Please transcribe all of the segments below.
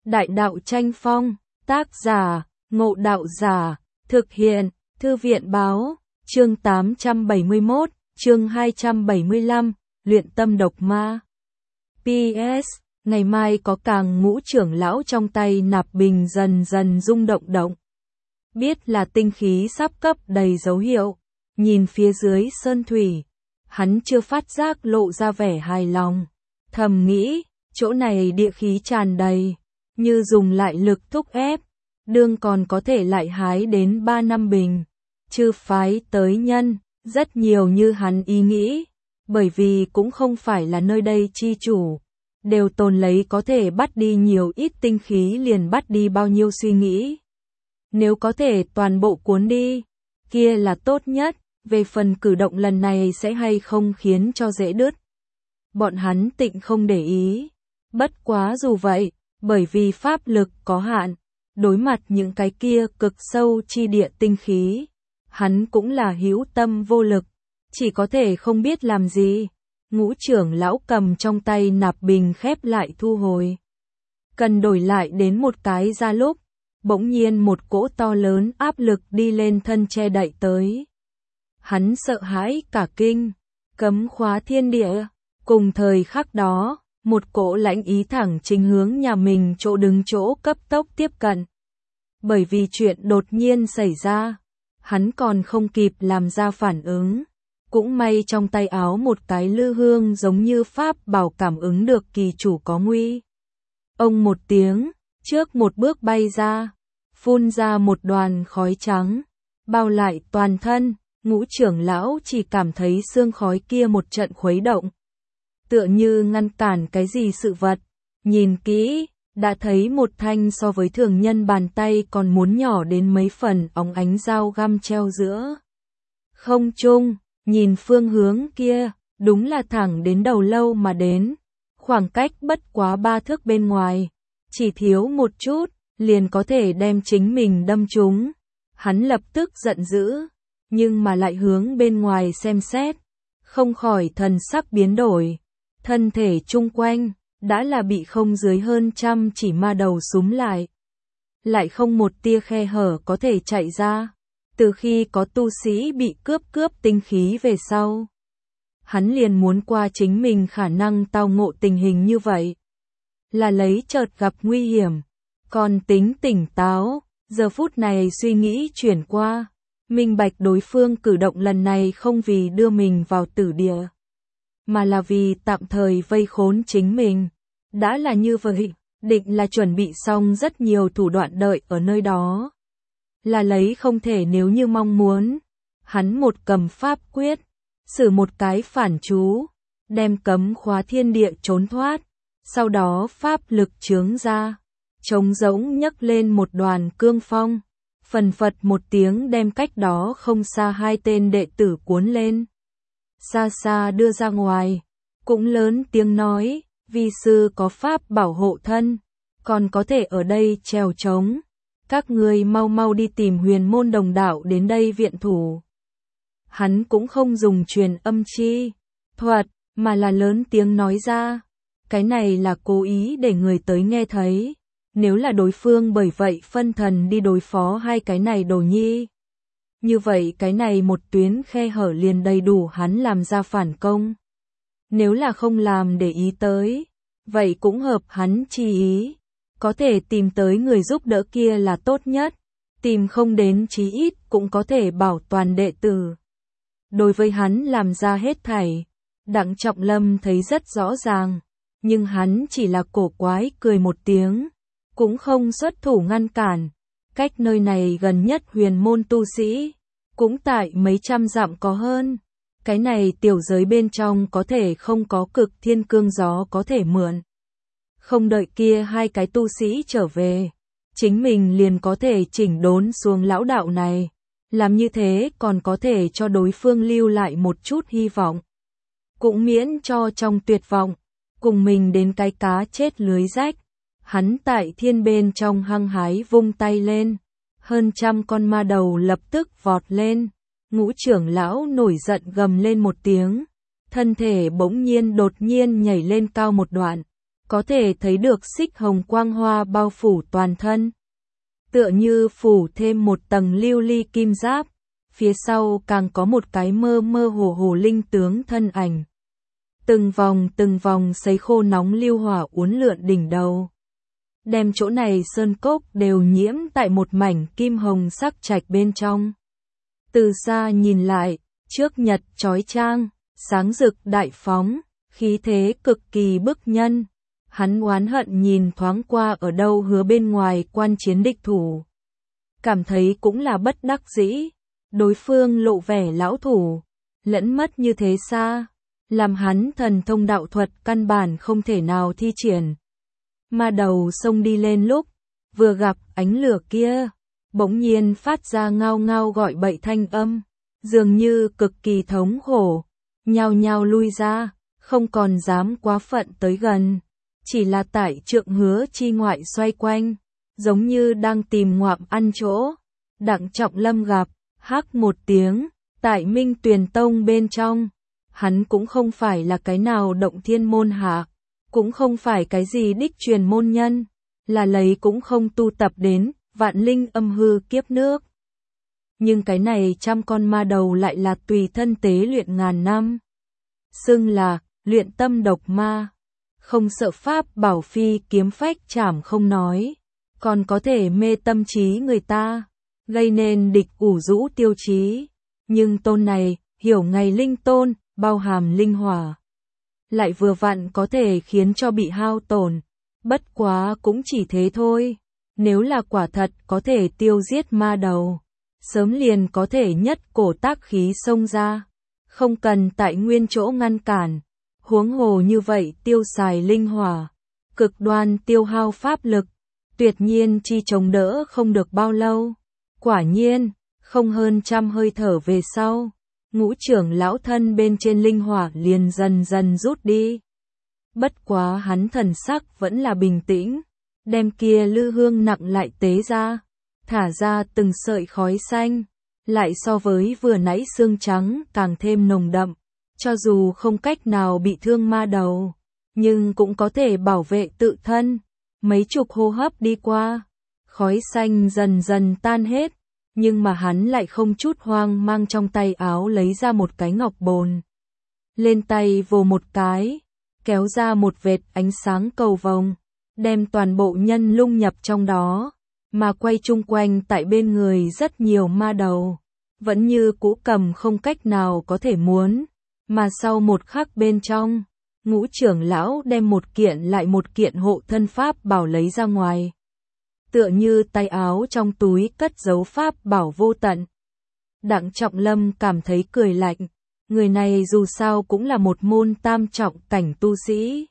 Đại đạo tranh phong, tác giả, Ngộ Đạo Giả, thực hiện, Thư viện báo, chương 871, chương 275, luyện tâm độc ma. PS, ngày mai có càng ngũ trưởng lão trong tay nạp bình dần dần rung động. Biết là tinh khí sắp cấp đầy dấu hiệu, nhìn phía dưới sơn thủy, hắn chưa phát giác lộ ra vẻ hài lòng, thầm nghĩ, chỗ này địa khí tràn đầy, như dùng lại lực thúc ép, đương còn có thể lại hái đến 3 năm bình, chư phái tới nhân, rất nhiều như hắn ý nghĩ, bởi vì cũng không phải là nơi đây chi chủ, đều tồn lấy có thể bắt đi nhiều ít tinh khí liền bắt đi bao nhiêu suy nghĩ. Nếu có thể toàn bộ cuốn đi, kia là tốt nhất, về phần cử động lần này sẽ hay không khiến cho dễ đứt. Bọn hắn tịnh không để ý, bất quá dù vậy, bởi vì pháp lực có hạn, đối mặt những cái kia cực sâu chi địa tinh khí, hắn cũng là hữu tâm vô lực, chỉ có thể không biết làm gì. Ngũ trưởng lão cầm trong tay nạp bình khép lại thu hồi. Cần đổi lại đến một cái ra lúc, bỗng nhiên một cỗ to lớn áp lực đi lên thân che đậy tới. Hắn sợ hãi cả kinh, cấm khóa thiên địa, cùng thời khắc đó, một cỗ lãnh ý thẳng chính hướng nhà mình chỗ đứng chỗ cấp tốc tiếp cận. Bởi vì chuyện đột nhiên xảy ra, hắn còn không kịp làm ra phản ứng. Cũng may trong tay áo một cái lư hương giống như pháp bảo cảm ứng được kỳ chủ có nguy. Ông một tiếng, trước một bước bay ra, phun ra một đoàn khói trắng, bao lại toàn thân, ngũ trưởng lão chỉ cảm thấy xương khói kia một trận khuấy động. Tựa như ngăn cản cái gì sự vật, nhìn kỹ, đã thấy một thanh so với thường nhân bàn tay còn muốn nhỏ đến mấy phần óng ánh dao găm treo giữa không trung. Nhìn phương hướng kia, đúng là thẳng đến đầu lâu mà đến, khoảng cách bất quá 3 thước bên ngoài, chỉ thiếu một chút, liền có thể đem chính mình đâm trúng. Hắn lập tức giận dữ, nhưng mà lại hướng bên ngoài xem xét, không khỏi thần sắc biến đổi, thân thể chung quanh, đã là bị không dưới hơn trăm chỉ ma đầu súm lại không một tia khe hở có thể chạy ra. Từ khi có tu sĩ bị cướp tinh khí về sau, hắn liền muốn qua chính mình khả năng tao ngộ tình hình như vậy. Là lấy chợt gặp nguy hiểm, còn tính tỉnh táo, giờ phút này suy nghĩ chuyển qua, minh bạch đối phương cử động lần này không vì đưa mình vào tử địa, mà là vì tạm thời vây khốn chính mình. Đã là như vậy, định là chuẩn bị xong rất nhiều thủ đoạn đợi ở nơi đó. Là lấy không thể nếu như mong muốn. Hắn một cầm pháp quyết, sử một cái phản chú, đem cấm khóa thiên địa trốn thoát, sau đó pháp lực chướng ra, trống rỗng nhấc lên một đoàn cương phong, phần phật một tiếng đem cách đó không xa 2 tên đệ tử cuốn lên. Xa xa đưa ra ngoài, cũng lớn tiếng nói, vi sư có pháp bảo hộ thân, còn có thể ở đây trèo trống. Các ngươi mau đi tìm huyền môn đồng đạo đến đây viện thủ. Hắn cũng không dùng truyền âm chi thuật, mà là lớn tiếng nói ra. Cái này là cố ý để người tới nghe thấy. Nếu là đối phương bởi vậy phân thần đi đối phó hai cái này đồ nhi. Như vậy cái này một tuyến khe hở liền đầy đủ hắn làm ra phản công. Nếu là không làm để ý tới, vậy cũng hợp hắn chi ý. Có thể tìm tới người giúp đỡ kia là tốt nhất, tìm không đến chí ít cũng có thể bảo toàn đệ tử. Đối với hắn làm ra hết thảy, Đặng Trọng Lâm thấy rất rõ ràng, nhưng hắn chỉ là cổ quái cười một tiếng, cũng không xuất thủ ngăn cản. Cách nơi này gần nhất huyền môn tu sĩ, cũng tại mấy trăm dặm có hơn. Cái này tiểu giới bên trong có thể không có cực thiên cương gió có thể mượn. Không đợi kia hai cái tu sĩ trở về, chính mình liền có thể chỉnh đốn xuống lão đạo này, làm như thế còn có thể cho đối phương lưu lại một chút hy vọng. Cũng miễn cho trong tuyệt vọng, cùng mình đến cái cá chết lưới rách. Hắn tại thiên bên trong hăng hái vung tay lên, hơn trăm con ma đầu lập tức vọt lên. Ngũ trưởng lão nổi giận gầm lên một tiếng, thân thể bỗng nhiên đột nhiên nhảy lên cao một đoạn. có thể thấy được xích hồng quang hoa bao phủ toàn thân. Tựa như phủ thêm một tầng lưu ly kim giáp, phía sau càng có một cái mơ mơ hồ hồ linh tướng thân ảnh. Từng vòng sấy khô nóng lưu hỏa uốn lượn đỉnh đầu. Đem chỗ này sơn cốc đều nhiễm tại một mảnh kim hồng sắc trạch bên trong. Từ xa nhìn lại, trước nhật chói chang, sáng rực đại phóng, khí thế cực kỳ bức nhân. Hắn oán hận nhìn thoáng qua ở đâu hứa bên ngoài quan chiến địch thủ. Cảm thấy cũng là bất đắc dĩ, đối phương lộ vẻ lão thủ, lẫn mất như thế xa, làm hắn thần thông đạo thuật căn bản không thể nào thi triển. Ma đầu xông đi lên lúc, vừa gặp ánh lửa kia, bỗng nhiên phát ra ngao ngao gọi bậy thanh âm, dường như cực kỳ thống khổ, nhao nhao lui ra, không còn dám quá phận tới gần, chỉ là tại trượng hứa chi ngoại xoay quanh, giống như đang tìm ngoạm ăn chỗ. Đặng Trọng Lâm gặp, hắc một tiếng, tại Minh Tuyền Tông bên trong, hắn cũng không phải là cái nào động thiên môn hạ, cũng không phải cái gì đích truyền môn nhân, là lấy cũng không tu tập đến vạn linh âm hư kiếp nước. Nhưng cái này trăm con ma đầu lại là tùy thân tế luyện ngàn năm. Xưng là luyện tâm độc ma, không sợ pháp bảo phi kiếm phách chảm không nói, còn có thể mê tâm trí người ta, gây nên địch ủ rũ tiêu chí. Nhưng tôn này, hiểu ngày linh tôn, bao hàm linh hỏa, lại vừa vặn có thể khiến cho bị hao tổn, bất quá cũng chỉ thế thôi. Nếu là quả thật có thể tiêu giết ma đầu, sớm liền có thể nhất cổ tác khí xông ra, không cần tại nguyên chỗ ngăn cản. Huống hồ như vậy tiêu xài linh hỏa, cực đoan tiêu hao pháp lực, tuyệt nhiên chi chống đỡ không được bao lâu. Quả nhiên, không hơn trăm hơi thở về sau, Ngũ trưởng lão thân bên trên linh hỏa liền dần dần rút đi. Bất quá hắn thần sắc vẫn là bình tĩnh, đem kia lư hương nặng lại tế ra, thả ra từng sợi khói xanh, lại so với vừa nãy xương trắng càng thêm nồng đậm. Cho dù không cách nào bị thương ma đầu, nhưng cũng có thể bảo vệ tự thân. Mấy chục hô hấp đi qua, khói xanh dần dần tan hết, nhưng mà hắn lại không chút hoang mang trong tay áo lấy ra một cái ngọc bồn. Lên tay vồ một cái, kéo ra một vệt ánh sáng cầu vồng, đem toàn bộ nhân lung nhập trong đó, mà quay chung quanh tại bên người rất nhiều ma đầu, vẫn như cũ cầm không cách nào có thể muốn. Mà sau một khắc bên trong, Ngũ trưởng lão đem một kiện lại một kiện hộ thân pháp bảo lấy ra ngoài. Tựa như tay áo trong túi cất giấu pháp bảo vô tận. Đặng Trọng Lâm cảm thấy cười lạnh, người này dù sao cũng là một môn tam trọng cảnh tu sĩ.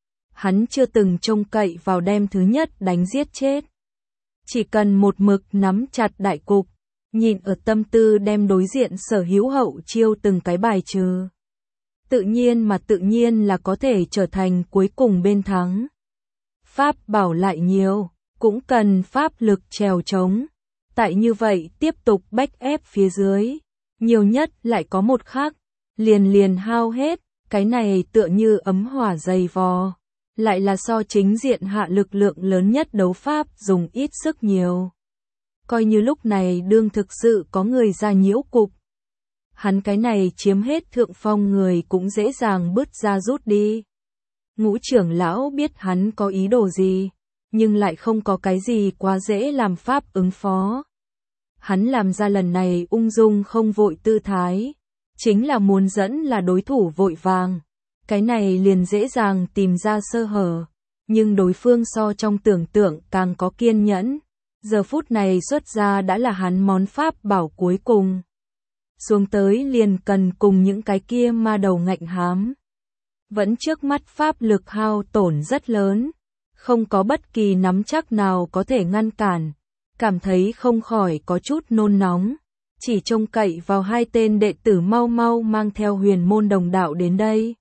Hắn chưa từng trông cậy vào đem thứ nhất đánh giết chết. Chỉ cần một mực nắm chặt đại cục, nhìn ở tâm tư đem đối diện sở hữu hậu chiêu từng cái bài trừ. Tự nhiên là có thể trở thành cuối cùng bên thắng. Pháp bảo lại nhiều, cũng cần pháp lực trèo trống. Tại như vậy tiếp tục bách ép phía dưới, nhiều nhất lại có một khắc, liền hao hết, cái này tựa như ấm hỏa dày vò, lại là so chính diện hạ lực lượng lớn nhất đấu pháp dùng ít sức nhiều. Coi như lúc này đương thực sự có người ra nhiễu cục, hắn cái này chiếm hết thượng phong người cũng dễ dàng bứt ra rút đi. Ngũ trưởng lão biết hắn có ý đồ gì, nhưng lại không có cái gì quá dễ làm pháp ứng phó. Hắn làm ra lần này ung dung không vội tư thái, chính là muốn dẫn là đối thủ vội vàng. Cái này liền dễ dàng tìm ra sơ hở, nhưng đối phương so trong tưởng tượng càng có kiên nhẫn. Giờ phút này xuất ra đã là hắn món pháp bảo cuối cùng. Xuống tới liền cần cùng những cái kia ma đầu ngạnh hám. Vẫn trước mắt pháp lực hao tổn rất lớn, không có bất kỳ nắm chắc nào có thể ngăn cản, cảm thấy không khỏi có chút nôn nóng, chỉ trông cậy vào hai tên đệ tử mau mau mang theo huyền môn đồng đạo đến đây.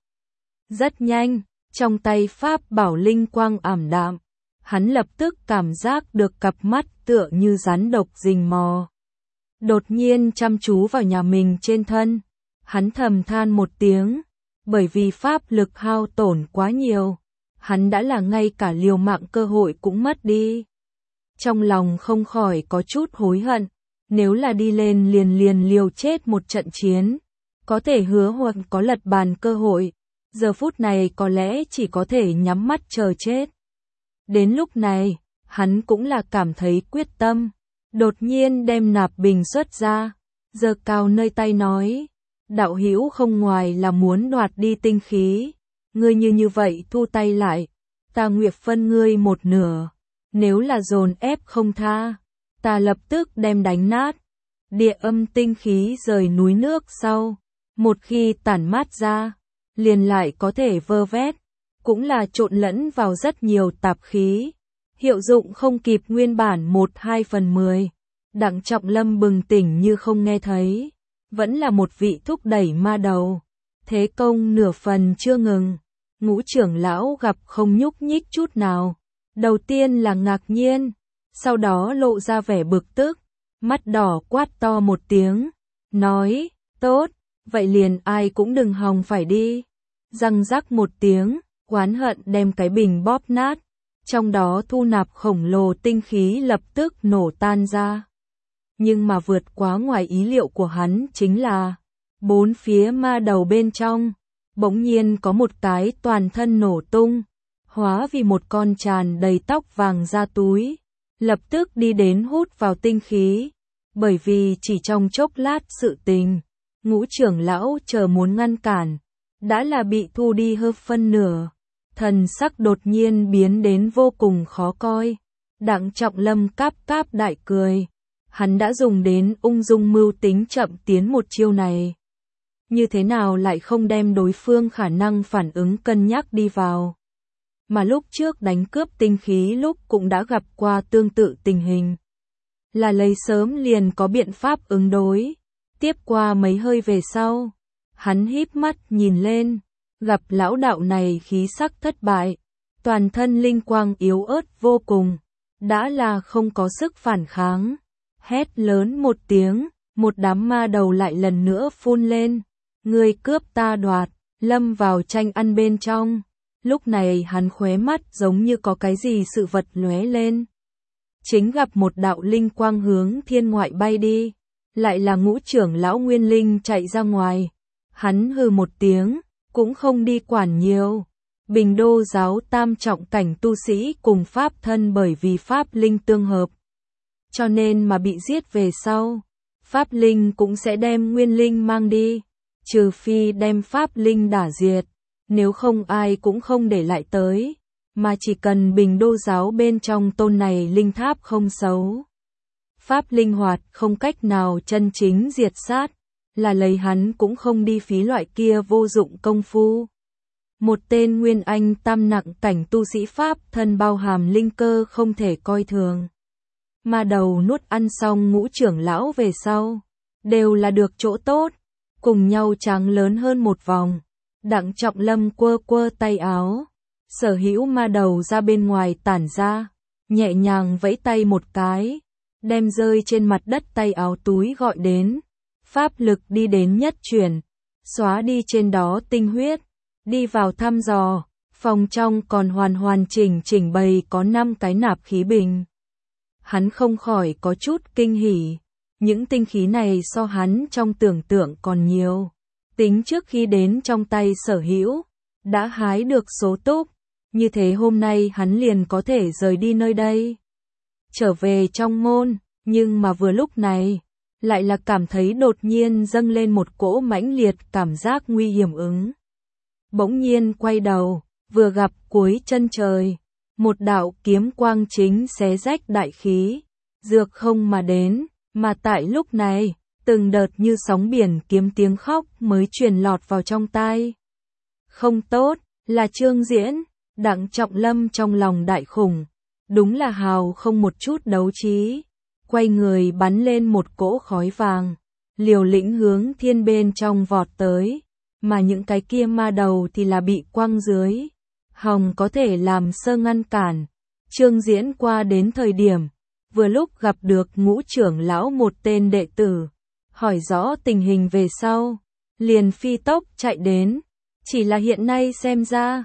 Rất nhanh, trong tay pháp bảo linh quang ảm đạm, hắn lập tức cảm giác được cặp mắt tựa như rắn độc rình mò. Đột nhiên chăm chú vào nhà mình trên thân, hắn thầm than một tiếng, bởi vì pháp lực hao tổn quá nhiều, hắn đã là ngay cả liều mạng cơ hội cũng mất đi. Trong lòng không khỏi có chút hối hận, nếu là đi lên liền liều chết một trận chiến, có thể hứa hoặc có lật bàn cơ hội, giờ phút này có lẽ chỉ có thể nhắm mắt chờ chết. Đến lúc này, hắn cũng là cảm thấy quyết tâm, đột nhiên đem nạp bình xuất ra, giơ cao nơi tay nói, đạo hữu không ngoài là muốn đoạt đi tinh khí, ngươi như vậy thu tay lại, ta nguyệt phân ngươi một nửa, nếu là dồn ép không tha, ta lập tức đem đánh nát. Địa âm tinh khí rời núi nước sau, một khi tản mát ra, liền lại có thể vơ vét, cũng là trộn lẫn vào rất nhiều tạp khí, hiệu dụng không kịp nguyên bản 1/2/10. Đặng Trọng Lâm bừng tỉnh như không nghe thấy, vẫn là một vị thúc đẩy ma đầu, thế công nửa phần chưa ngừng, Ngũ trưởng lão gặp không nhúc nhích chút nào, đầu tiên là ngạc nhiên, sau đó lộ ra vẻ bực tức, mắt đỏ quát to một tiếng, nói, tốt, vậy liền ai cũng đừng hòng phải đi. Răng rắc một tiếng, oán hận đem cái bình bóp nát, trong đó thu nạp khổng lồ tinh khí lập tức nổ tan ra. Nhưng mà vượt quá ngoài ý liệu của hắn chính là, bốn phía ma đầu bên trong, bỗng nhiên có một cái toàn thân nổ tung, hóa vì một con tràn đầy tóc vàng ra túi, lập tức đi đến hút vào tinh khí, bởi vì chỉ trong chốc lát sự tình, Ngũ trưởng lão chờ muốn ngăn cản, đã là bị thu đi hơn phân nửa, thần sắc đột nhiên biến đến vô cùng khó coi. Đặng Trọng Lâm cáp đại cười, hắn đã dùng đến ung dung mưu tính chậm tiến một chiêu này. Như thế nào lại không đem đối phương khả năng phản ứng cân nhắc đi vào. Mà lúc trước đánh cướp tinh khí lúc cũng đã gặp qua tương tự tình hình. Là lấy sớm liền có biện pháp ứng đối. Tiếp qua mấy hơi về sau, hắn híp mắt nhìn lên, gặp lão đạo này khí sắc thất bại, toàn thân linh quang yếu ớt vô cùng, đã là không có sức phản kháng. Hét lớn một tiếng, một đám ma đầu lại lần nữa phun lên, người cướp ta đoạt, lâm vào tranh ăn bên trong. Lúc này hắn khóe mắt giống như có cái gì sự vật lóe lên. Chính gặp một đạo linh quang hướng thiên ngoại bay đi, lại là Ngũ trưởng lão Nguyên Linh chạy ra ngoài. Hắn hừ một tiếng, cũng không đi quản nhiều. Bình Đô giáo tam trọng cảnh tu sĩ cùng pháp thân bởi vì pháp linh tương hợp, cho nên mà bị giết về sau, pháp linh cũng sẽ đem nguyên linh mang đi, trừ phi đem pháp linh đả diệt, nếu không ai cũng không để lại tới, mà chỉ cần Bình Đô giáo bên trong tôn này linh tháp không xấu, pháp linh hoạt không cách nào chân chính diệt sát, là lấy hắn cũng không đi phí loại kia vô dụng công phu. Một tên nguyên anh tam nặng cảnh tu sĩ pháp thân bao hàm linh cơ không thể coi thường. Ma đầu nuốt ăn xong Ngũ trưởng lão về sau, đều là được chỗ tốt, cùng nhau tráng lớn hơn một vòng. Đặng Trọng Lâm quơ tay áo, sở hữu ma đầu ra bên ngoài tản ra, nhẹ nhàng vẫy tay một cái, đem rơi trên mặt đất tay áo túi gọi đến, pháp lực đi đến nhất chuyển, xóa đi trên đó tinh huyết, đi vào thăm dò, phòng trong còn hoàn chỉnh bày có 5 cái nạp khí bình. Hắn không khỏi có chút kinh hỉ, những tinh khí này so hắn trong tưởng tượng còn nhiều. Tính trước khi đến trong tay sở hữu, đã hái được số túc, như thế hôm nay hắn liền có thể rời đi nơi đây. Trở về trong môn, nhưng mà vừa lúc này, lại là cảm thấy đột nhiên dâng lên một cỗ mãnh liệt cảm giác nguy hiểm ứng. Bỗng nhiên quay đầu, vừa gặp cuối chân trời, một đạo kiếm quang chính xé rách đại khí, dược không mà đến, mà tại lúc này, từng đợt như sóng biển kiếm tiếng khóc mới truyền lọt vào trong tai. Không tốt, là Trương Diễn. Đặng Trọng Lâm trong lòng đại khủng, đúng là hào không một chút đấu trí, quay người bắn lên một cỗ khói vàng, liều lĩnh hướng thiên bên trong vọt tới, mà những cái kia ma đầu thì là bị quăng dưới, hòng có thể làm sơ ngăn cản. Trương Diễn qua đến thời điểm, vừa lúc gặp được Ngũ trưởng lão một tên đệ tử, hỏi rõ tình hình về sau, liền phi tốc chạy đến, chỉ là hiện nay xem ra,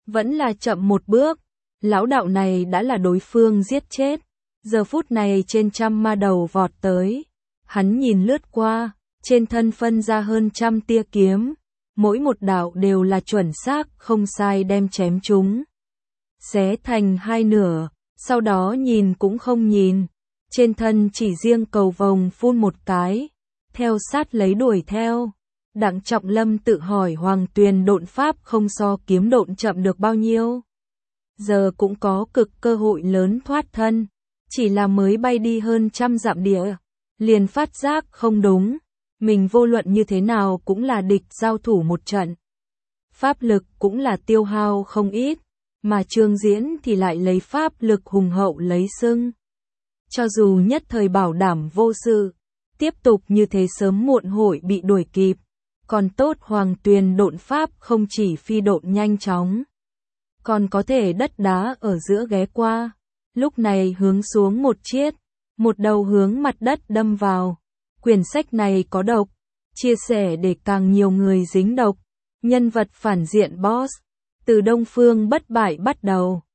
Vẫn là chậm một bước, lão đạo này đã là đối phương giết chết. Giờ phút này trên trăm ma đầu vọt tới. Hắn nhìn lướt qua, trên thân phân ra hơn trăm tia kiếm. Mỗi một đạo đều là chuẩn xác, không sai đem chém chúng. Xé thành hai nửa, sau đó nhìn cũng không nhìn. Trên thân chỉ riêng cầu vồng phun một cái, theo sát lấy đuổi theo. Đặng Trọng Lâm tự hỏi Hoàng Tuyền độn pháp không so kiếm độn chậm được bao nhiêu. Giờ cũng có cực cơ hội lớn thoát thân, chỉ là mới bay đi hơn trăm dặm địa, liền phát giác không đúng, mình vô luận như thế nào cũng là địch giao thủ một trận. Pháp lực cũng là tiêu hao không ít, mà Trương Diễn thì lại lấy pháp lực hùng hậu lấy xưng. Cho dù nhất thời bảo đảm vô sự, tiếp tục như thế sớm muộn hội bị đuổi kịp. Còn tốt Hoàng Tuyền độn pháp không chỉ phi độn nhanh chóng, còn có thể đất đá ở giữa ghé qua. Lúc này hướng xuống một chiết, một đầu hướng mặt đất đâm vào. Quyển sách này có độc, chia sẻ để càng nhiều người dính độc. Nhân vật phản diện boss, từ Đông Phương bất bại bắt đầu.